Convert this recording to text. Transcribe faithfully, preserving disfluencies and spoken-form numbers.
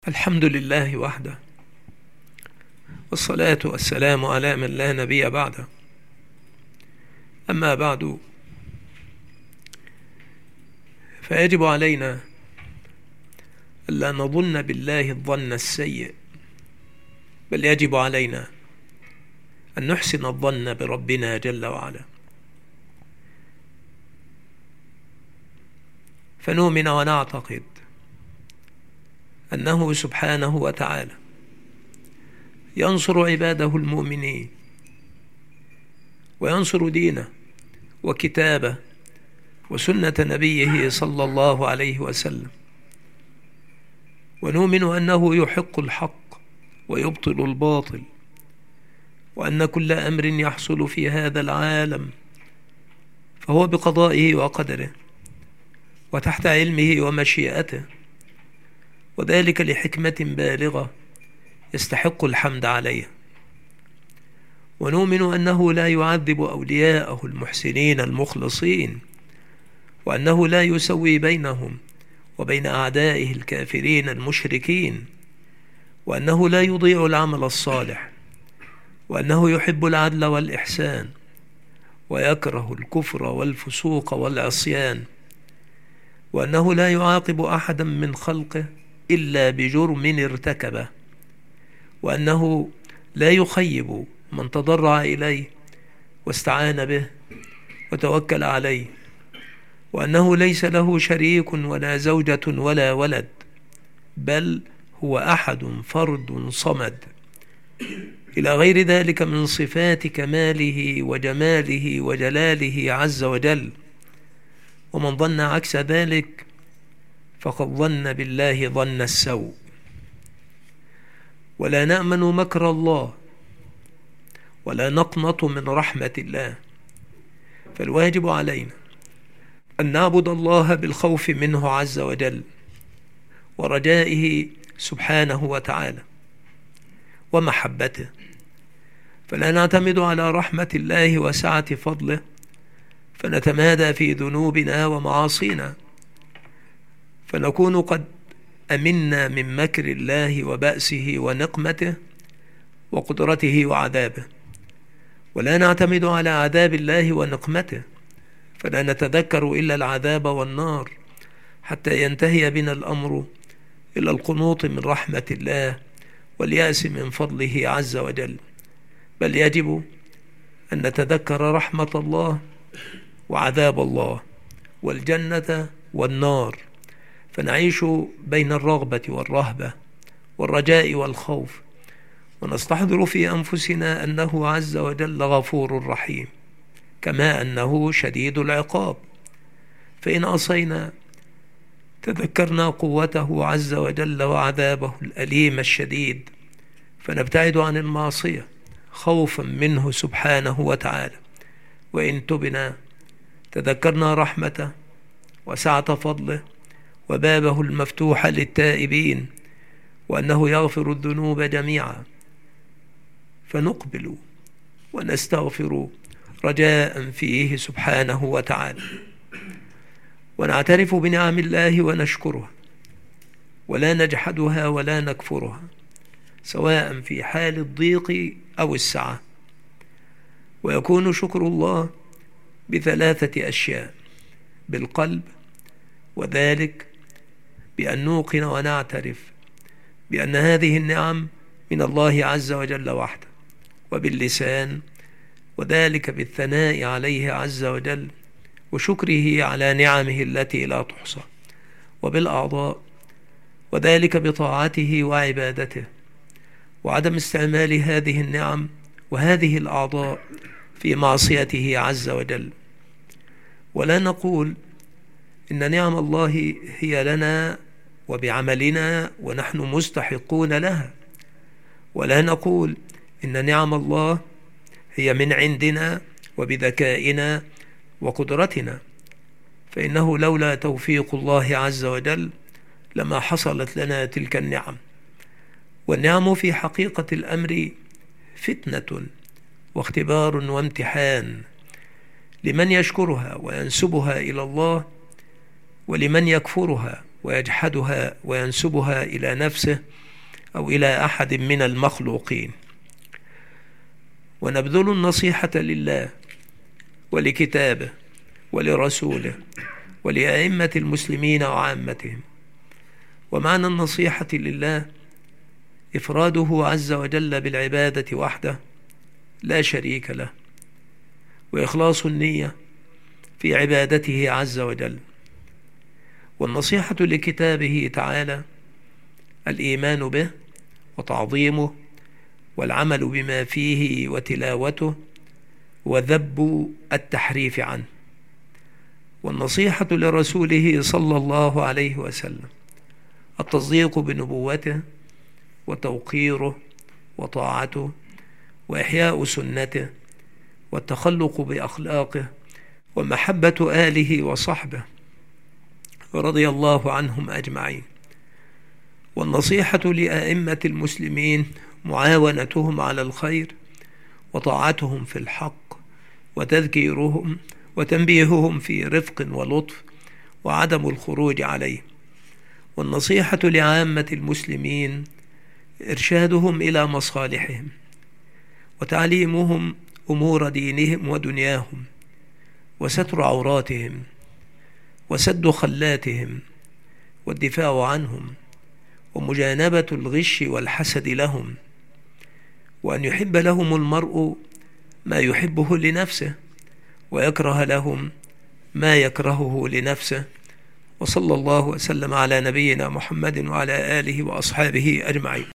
الحمد لله وحده، والصلاة والسلام على من لا نبي بعده. أما بعد، فيجب علينا ألا نظن بالله الظن السيء، بل يجب علينا أن نحسن الظن بربنا جل وعلا، فنؤمن ونعتقد أنه سبحانه وتعالى ينصر عباده المؤمنين، وينصر دينه وكتابه وسنة نبيه صلى الله عليه وسلم، ونؤمن أنه يحق الحق ويبطل الباطل، وأن كل أمر يحصل في هذا العالم فهو بقضائه وقدره وتحت علمه ومشيئته، وذلك لحكمة بالغة يستحق الحمد عليها. ونؤمن أنه لا يعذب أولياءه المحسنين المخلصين، وأنه لا يسوي بينهم وبين أعدائه الكافرين المشركين، وأنه لا يضيع العمل الصالح، وأنه يحب العدل والإحسان ويكره الكفر والفسوق والعصيان، وأنه لا يعاقب أحدا من خلقه إلا بجرم ارتكبه، وأنه لا يخيب من تضرع إليه واستعان به وتوكل عليه، وأنه ليس له شريك ولا زوجة ولا ولد، بل هو أحد فرد صمد، إلى غير ذلك من صفات كماله وجماله وجلاله عز وجل. ومن ظن عكس ذلك فقد ظن بالله ظن السوء. ولا نأمن مكر الله ولا نقنط من رحمة الله، فالواجب علينا أن نعبد الله بالخوف منه عز وجل ورجائه سبحانه وتعالى ومحبته، فلا نعتمد على رحمة الله وسعة فضله فنتمادى في ذنوبنا ومعاصينا، فنكون قد أمنا من مكر الله وبأسه ونقمته وقدرته وعذابه، ولا نعتمد على عذاب الله ونقمته فلا نتذكر إلا العذاب والنار، حتى ينتهي بنا الأمر إلى القنوط من رحمة الله واليأس من فضله عز وجل. بل يجب أن نتذكر رحمة الله وعذاب الله والجنة والنار، فنعيش بين الرغبة والرهبة والرجاء والخوف، ونستحضر في أنفسنا أنه عز وجل غفور رحيم، كما أنه شديد العقاب. فإن عصينا تذكرنا قوته عز وجل وعذابه الأليم الشديد، فنبتعد عن المعصية خوفا منه سبحانه وتعالى. وإن تبنا تذكرنا رحمته وسعة فضله وبابه المفتوح للتائبين، وأنه يغفر الذنوب جميعا، فنقبل ونستغفر رجاء فيه سبحانه وتعالى، ونعترف بنعم الله ونشكرها ولا نجحدها ولا نكفرها، سواء في حال الضيق أو السعة. ويكون شكر الله بثلاثة أشياء: بالقلب، وذلك بأن نوقن ونعترف بأن هذه النعم من الله عز وجل وحده، وباللسان، وذلك بالثناء عليه عز وجل وشكره على نعمه التي لا تحصى، وبالأعضاء، وذلك بطاعته وعبادته، وعدم استعمال هذه النعم وهذه الأعضاء في معصيته عز وجل. ولا نقول إن نعم الله هي لنا وبعملنا ونحن مستحقون لها، ولا نقول إن نعم الله هي من عندنا وبذكائنا وقدرتنا، فإنه لولا توفيق الله عز وجل لما حصلت لنا تلك النعم. والنعم في حقيقة الأمر فتنة واختبار وامتحان لمن يشكرها وينسبها إلى الله، ولمن يكفرها ويجحدها وينسبها إلى نفسه أو إلى أحد من المخلوقين. ونبذل النصيحة لله ولكتابه ولرسوله ولأئمة المسلمين وعامتهم. ومعنى النصيحة لله إفراده عز وجل بالعبادة وحده لا شريك له، وإخلاص النية في عبادته عز وجل. والنصيحة لكتابه تعالى الإيمان به وتعظيمه والعمل بما فيه وتلاوته وذب التحريف عنه. والنصيحة لرسوله صلى الله عليه وسلم التصديق بنبوته وتوقيره وطاعته وإحياء سنته والتخلق بأخلاقه ومحبة آله وصحبه رضي الله عنهم أجمعين. والنصيحة لأئمة المسلمين معاونتهم على الخير وطاعتهم في الحق وتذكيرهم وتنبيههم في رفق ولطف وعدم الخروج عليه. والنصيحة لعامة المسلمين إرشادهم إلى مصالحهم وتعليمهم أمور دينهم ودنياهم وستر عوراتهم وسد خلاتهم والدفاع عنهم ومجانبة الغش والحسد لهم، وأن يحب لهم المرء ما يحبه لنفسه ويكره لهم ما يكرهه لنفسه. وصلى الله وسلم على نبينا محمد وعلى آله وأصحابه أجمعين.